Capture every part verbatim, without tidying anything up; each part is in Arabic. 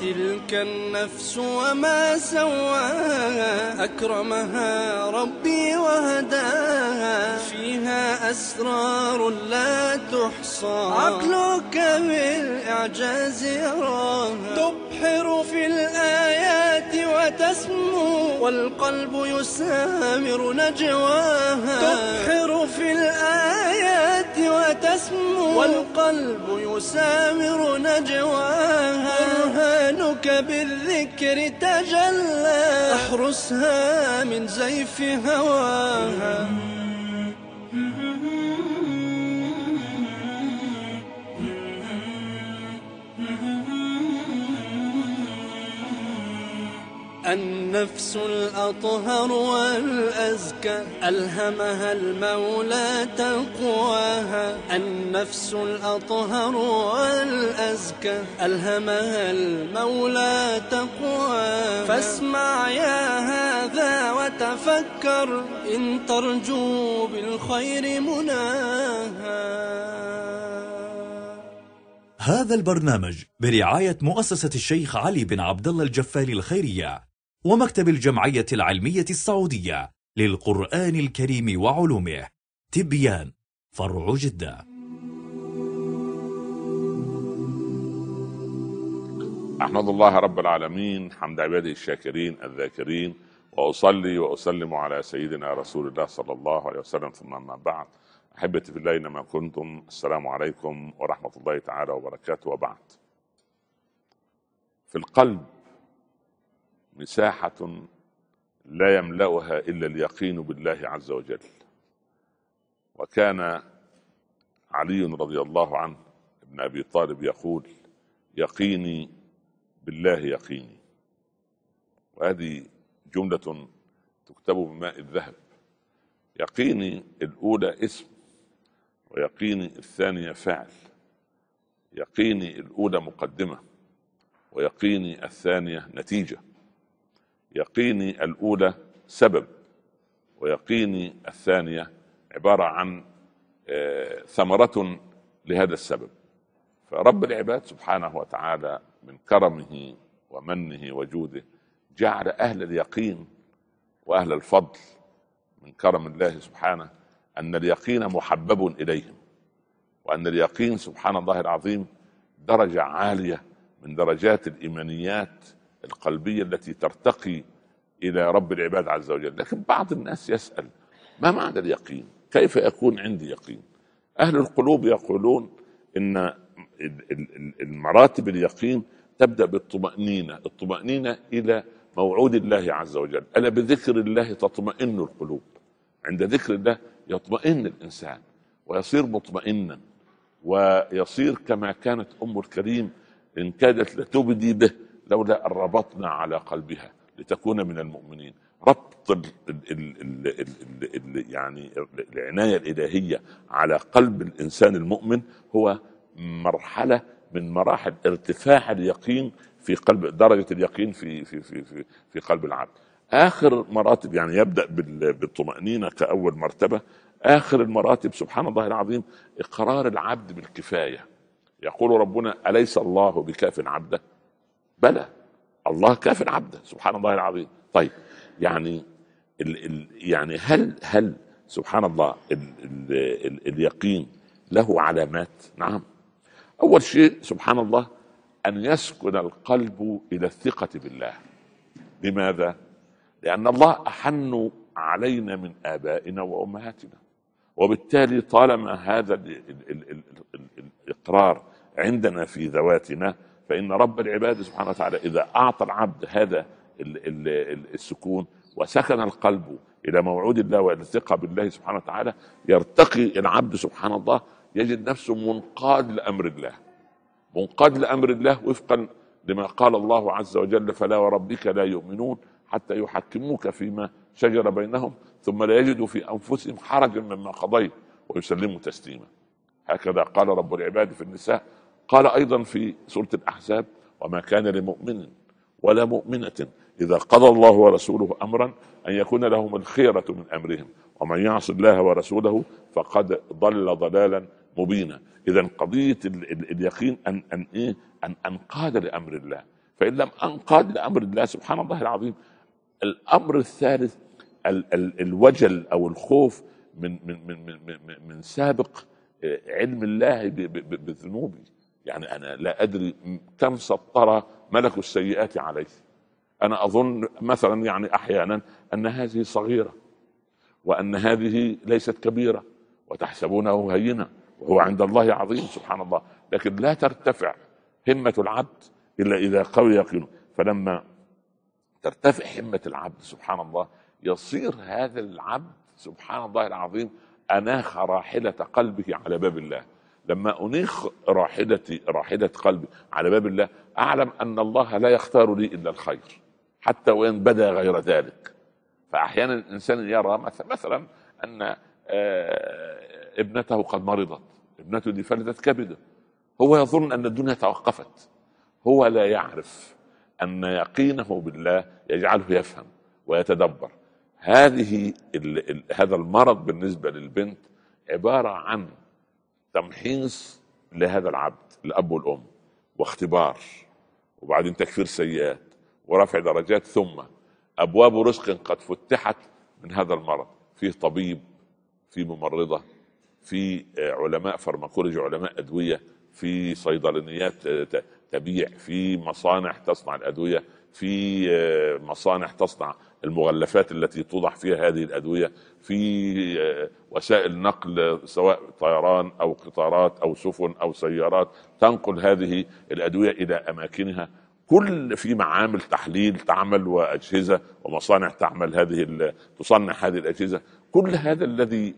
تلك النفس وما سواها أكرمها ربي وهداها فيها أسرار لا تحصى عقلك بالإعجاز يراها تبحر في الآيات وتسمو والقلب يسامر نجواها تبحر في الآيات وتسمو والقلب يسامر نجواها برهانك بالذكر تجلى احرسها من زيف هواها النفس الأطهر والأزكى ألهمها المولى تقواها النفس الأطهر والأزكى ألهمها المولى تقواها فاسمع يا هذا وتفكر إن ترجو بالخير مناها. هذا البرنامج برعاية مؤسسة الشيخ علي بن عبد الله الجفاري الخيرية ومكتب الجمعية العلمية السعودية للقرآن الكريم وعلومه. تبيان فرع جدة. أحمد الله رب العالمين حمد عباده الشاكرين الذاكرين، وأصلي وأسلم على سيدنا رسول الله صلى الله عليه وسلم، ثم أما بعد. أحبتي في الله أينما كنتم، السلام عليكم ورحمة الله تعالى وبركاته. وبعد، في القلب مساحة لا يملأها إلا اليقين بالله عز وجل. وكان علي رضي الله عنه ابن أبي طالب يقول: يقيني بالله يقيني. وهذه جملة تكتب بماء الذهب. يقيني الأولى اسم، ويقيني الثانية فعل. يقيني الأولى مقدمة، ويقيني الثانية نتيجة. يقيني الأولى سبب، ويقيني الثانية عبارة عن آه ثمرة لهذا السبب. فرب العباد سبحانه وتعالى من كرمه ومنه وجوده جعل أهل اليقين وأهل الفضل من كرم الله سبحانه أن اليقين محبب إليهم، وأن اليقين سبحان الله العظيم درجة عالية من درجات الإيمانيات القلبية التي ترتقي إلى رب العباد عز وجل. لكن بعض الناس يسأل: ما معنى اليقين؟ كيف يكون عندي يقين؟ أهل القلوب يقولون إن المراتب اليقين تبدأ بالطمأنينة، الطمأنينة إلى موعود الله عز وجل. ألا بذكر الله تطمئن القلوب. عند ذكر الله يطمئن الإنسان ويصير مطمئنا، ويصير كما كانت أم الكريم إن كادت لتبدي به لولا أن ربطنا على قلبها لتكون من المؤمنين. ربط ال ال ال ال ال ال يعني العناية الإلهية على قلب الإنسان المؤمن هو مرحلة من مراحل ارتفاع اليقين في قلب، درجة اليقين في في في في, في قلب العبد. آخر مراتب يعني يبدأ بالطمأنينة كأول مرتبة. آخر المراتب سبحان الله العظيم إقرار العبد بالكفاية. يقول ربنا: أليس الله بكاف عبده؟ بلى، الله كاف عبده سبحان الله العظيم. طيب يعني ال ال يعني هل هل سبحان الله ال ال ال اليقين له علامات؟ نعم. أول شيء سبحان الله أن يسكن القلب إلى الثقة بالله. لماذا؟ لأن الله أحن علينا من آبائنا وأمهاتنا، وبالتالي طالما هذا ال ال ال ال الإقرار عندنا في ذواتنا، فإن رب العباد سبحانه وتعالى إذا أعطى العبد هذا ال ال ال السكون وسكن القلب إلى موعود الله والثقة بالله سبحانه وتعالى، يرتقي العبد سبحان الله، يجد نفسه منقاد لأمر الله، منقاد لأمر الله وفقا لما قال الله عز وجل: فلا وربك لا يؤمنون حتى يحكموك فيما شجر بينهم ثم لا يجدوا في أنفسهم حرجا مما قضيت ويسلموا تسليما. هكذا قال رب العباد في النساء. قال أيضا في سورة الأحزاب: وما كان لمؤمن ولا مؤمنة إذا قضى الله ورسوله أمرا أن يكون لهم الخيرة من أمرهم ومن يعص الله ورسوله فقد ضل ضلالا مبينا. إذن قضية ال ال اليقين أن أن إيه أن أنقاد لأمر الله. فإن لم أنقاد لأمر الله سبحان الله العظيم. الأمر الثالث ال ال الوجل أو الخوف من من من من, من, من سابق علم الله بذنوبي. يعني أنا لا أدري كم سطر ملك السيئات عليه. أنا أظن مثلا يعني أحيانا أن هذه صغيرة وأن هذه ليست كبيرة وتحسبونه هينة وهو عند الله عظيم سبحان الله. لكن لا ترتفع همة العبد إلا إذا قوي يقينه. فلما ترتفع همة العبد سبحان الله يصير هذا العبد سبحان الله العظيم أناخ راحلة قلبه على باب الله. لما أنيخ راحلتي راحلة قلبي على باب الله أعلم أن الله لا يختار لي إلا الخير حتى وإن بدا غير ذلك. فأحيانا الإنسان يرى مثلا, مثلا أن ابنته قد مرضت، ابنته دي فلتت كبده، هو يظن أن الدنيا توقفت. هو لا يعرف أن يقينه بالله يجعله يفهم ويتدبر. هذه ال ال هذا المرض بالنسبة للبنت عبارة عن تمحيص لهذا العبد الأب والأم واختبار وبعدين تكفير سيئات ورفع درجات، ثم أبواب رزق قد فتحت من هذا المرض. فيه طبيب، في ممرضة، في علماء فارماكولوجي، علماء أدوية، في صيدلانيات تبيع، في مصانع تصنع الأدوية، في مصانع تصنع المغلفات التي توضع فيها هذه الأدوية، في وسائل نقل سواء طيران أو قطارات أو سفن أو سيارات تنقل هذه الأدوية إلى أماكنها. كل في معامل تحليل تعمل وأجهزة ومصانع تعمل هذه تصنع هذه الأجهزة. كل هذا الذي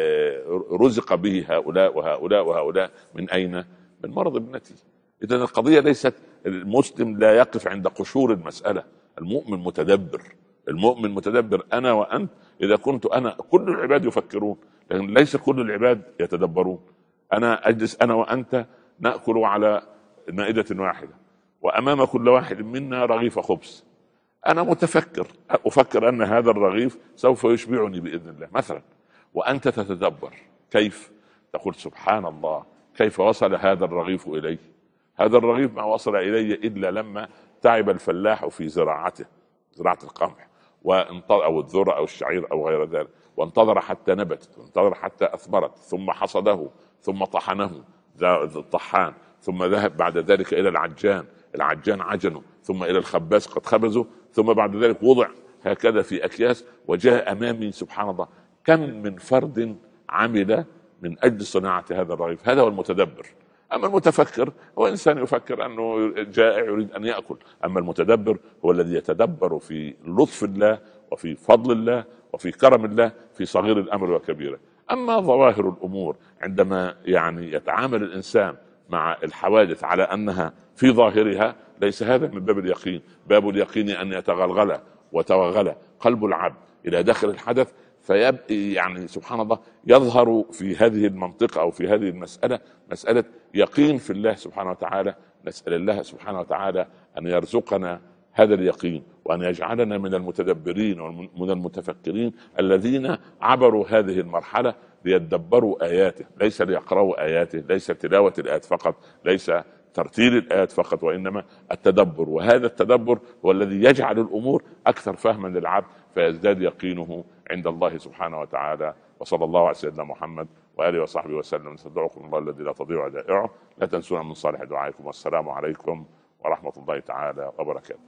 رزق به هؤلاء وهؤلاء وهؤلاء من أين؟ من مرض ابنتي. إذن القضية ليست المسلم لا يقف عند قشور المسألة. المؤمن متدبر، المؤمن متدبر. أنا وأنت إذا كنت أنا كل العباد يفكرون لكن ليس كل العباد يتدبرون. أنا أجلس أنا وأنت نأكل على مائدة واحدة وأمام كل واحد منا رغيف خبز. أنا متفكر أفكر أن هذا الرغيف سوف يشبعني بإذن الله مثلا، وأنت تتدبر كيف تقول سبحان الله كيف وصل هذا الرغيف إلي. هذا الرغيف ما وصل إلي إلا لما تعب الفلاح في زراعته، زراعة القمح وانتظر أو الذرة أو الشعير أو غير ذلك، وانتظر حتى نبتت وانتظر حتى أثمرت، ثم حصده ثم طحنه الطحان، ثم ذهب بعد ذلك إلى العجان، العجان عجنه، ثم إلى الخباز قد خبزه، ثم بعد ذلك وضع هكذا في أكياس وجاء أمامي. سبحان الله كم من فرد عمل من أجل صناعة هذا الرغيف. هذا هو المتدبر. أما المتفكر هو إنسان يفكر أنه جائع يريد أن يأكل. أما المتدبر هو الذي يتدبر في لطف الله وفي فضل الله وفي كرم الله في صغير الأمر وكبيره. أما ظواهر الأمور عندما يعني يتعامل الإنسان مع الحوادث على أنها في ظاهرها ليس هذا من باب اليقين. باب اليقين أن يتغلغل وتوغل قلب العبد إلى داخل الحدث فيبقى يعني سبحان الله يظهر في هذه المنطقة أو في هذه المسألة مسألة يقين في الله سبحانه وتعالى. نسأل الله سبحانه وتعالى أن يرزقنا هذا اليقين وأن يجعلنا من المتدبرين ومن المتفكرين الذين عبروا هذه المرحلة ليتدبروا آياته، ليس ليقرأوا آياته، ليس تلاوة الآيات فقط، ليس ترتيل الآيات فقط، وإنما التدبر. وهذا التدبر هو الذي يجعل الأمور أكثر فهما للعبد فيزداد يقينه عند الله سبحانه وتعالى. وصلى الله على سيدنا محمد وآله وصحبه وسلم. نستودعكم الله الذي لا تضيع ودائعه. لا تنسونا من صالح دعائكم. والسلام عليكم ورحمة الله تعالى وبركاته.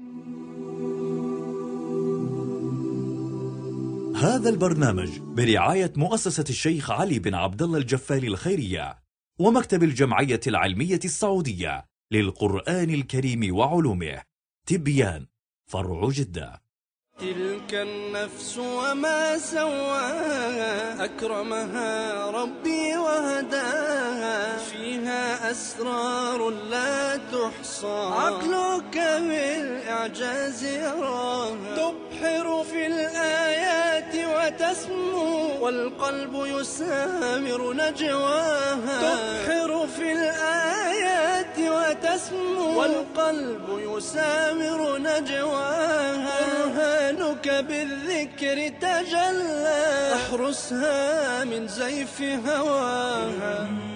هذا البرنامج برعاية مؤسسة الشيخ علي بن عبد الله الجفالي الخيرية ومكتب الجمعية العلمية السعودية للقرآن الكريم وعلومه. تبيان فرع جدة. تلك النفس وما سواها أكرمها ربي وهداها، فيها أسرار لا تحصى عقلك بالإعجاز يراها، تبحر في الآيات وتسمو والقلب يسامر نجواها، تبحر في الآيات وتسمو والقلب يسامر نجواها، برهانك بالذكر تجلى، احرسها من زيف هواها.